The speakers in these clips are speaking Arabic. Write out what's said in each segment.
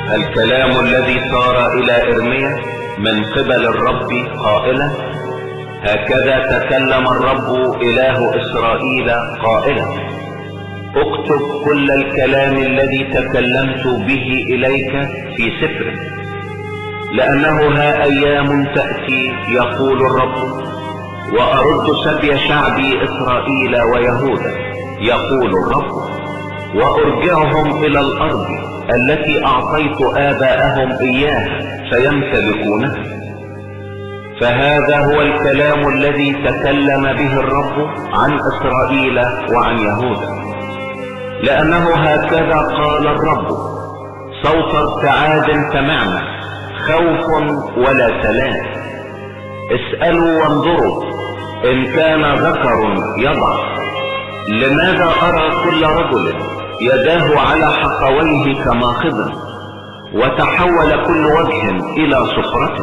الكلام الذي صار إلى إرميا من قبل الرب قائلا: هكذا تكلم الرب إله إسرائيل قائلا: اكتب كل الكلام الذي تكلمت به إليك في سفر، لأنه ها أيام تأتي يقول الرب وأرد سبي شعبي إسرائيل ويهوذا يقول الرب، وأرجعهم إلى الأرض التي أعطيت آباءهم إياها فيمتلكونها. فهذا هو الكلام الذي تكلم به الرب عن إسرائيل وعن يهوذا، لأنه هكذا قال الرب: صوت ارتعاد سمعنا، خوف ولا سلام. اسألوا وانظروا إن كان ذكر يضع. لماذا أرى كل رجل يداه على حقويه كماخض، وتحول كل وجه إلى صفرة؟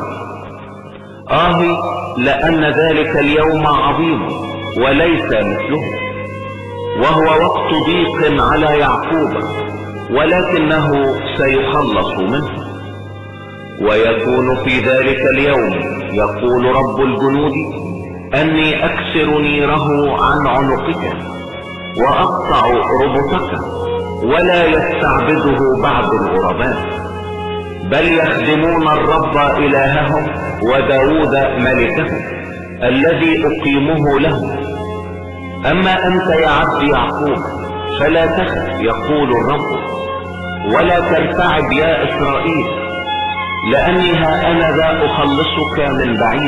لأن ذلك اليوم عظيم وليس مثله، وهو وقت ضيق على يعقوب، ولكنه سيخلص منه. ويكون في ذلك اليوم يقول رب الجنود أني أكسر نيره عن عنقك وأقطع ربطك، ولا يستعبده بعض الغرباء، بل يخدمون الرب إلههم وداود ملكهم الذي أقيمه لهم. أما أنت يا عبد يعقوب فلا تخف يقول الرب، ولا ترتعب يا إسرائيل، لأني ها أنا ذا أخلصك من بعيد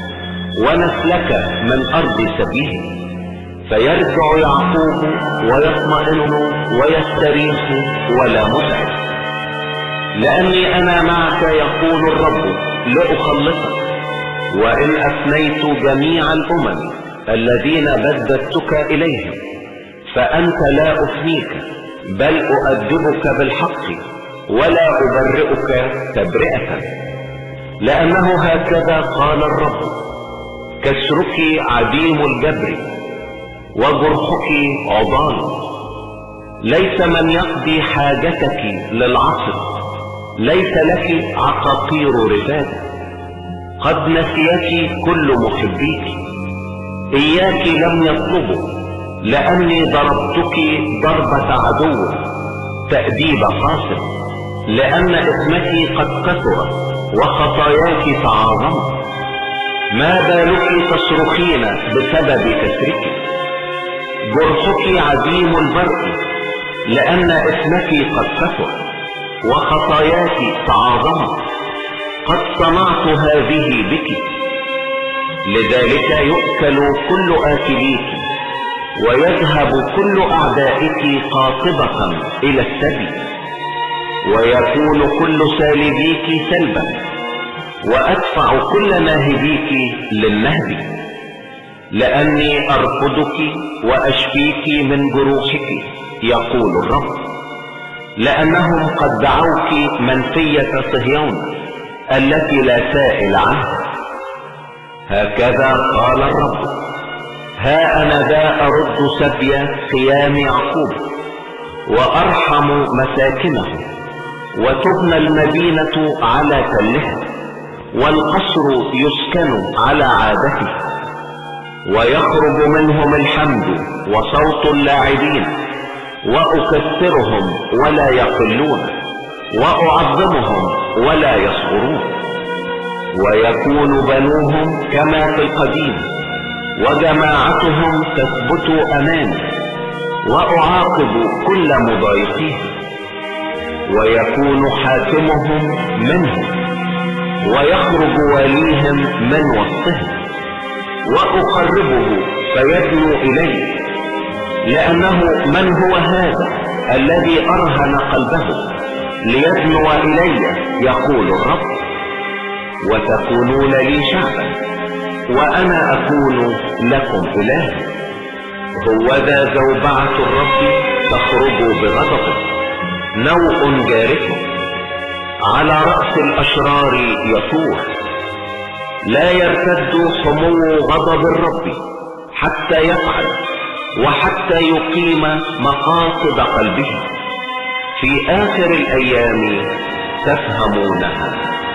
ونسلك من أرض سبيه. فيرجع يعقوب ويطمئن ويستريح ولا متعب، لأني أنا معك يقول الرب لأخلصك. وإن أفنيت جميع الأمم الذين بددتك إليهم فأنت لا أفنيك، بل أؤدبك بالحق ولا أبرئك تبرئة. لأنه هكذا قال الرب: كسرك عديم الجبر وجرحك عضال. ليس من يقضي حاجتك للعصر، ليس لك عقاقير رفاد. قد نسيك كل محبيك، إياك لم يطلبوا، لأني ضربتك ضربة عدو تأديب قاسم. لأن اسمك قد كثر وخطاياك تعاظمت. ما بالك تصرخين بسبب كسرك؟ جرحك عديم البرق، لأن اسمك قد كثر وخطاياك تعاظمت. قد صنعت هذه بك، لذلك يؤكل كل آكليك ويذهب كل أعدائك قاطبة إلى السبي، ويكون كل سالبيك سلبا، وأدفع كل ناهبيك للنهب. لأني أرفضك وأشفيك من جروحك يقول الرب، لأنهم قد دعوك منفية صهيون التي لا سائل عنها. هكذا قال الرب: ها أنا ذا أرد سبي خيام يعقوب وأرحم مساكنه، وتبنى المدينة على تلها، والقصر يسكن على عادته، ويخرج منهم الحمد وصوت اللاعبين، وأكثرهم ولا يقلون، وأعظمهم ولا يصغرون. ويكون بنوهم كما في القديم، وجماعتهم تثبت أمامي، وأعاقب كل مضايقين. ويكون حاكمهم منهم، ويخرج واليهم من وسطهم، وأقربه فيدنو إليه. لأنه من هو هذا الذي أرهن قلبه ليدنو إلي يقول الرب؟ وتكونون لي شعبا وأنا أكون لكم إلها. هوذا زوبعة الرب تخرج بغضبه، نوء جارف على رأس الأشرار يطوح. لا يرتد حمو غضب الرب حتى يفعل وحتى يقيم مقاصد قلبه. في آخر الأيام تفهمونها.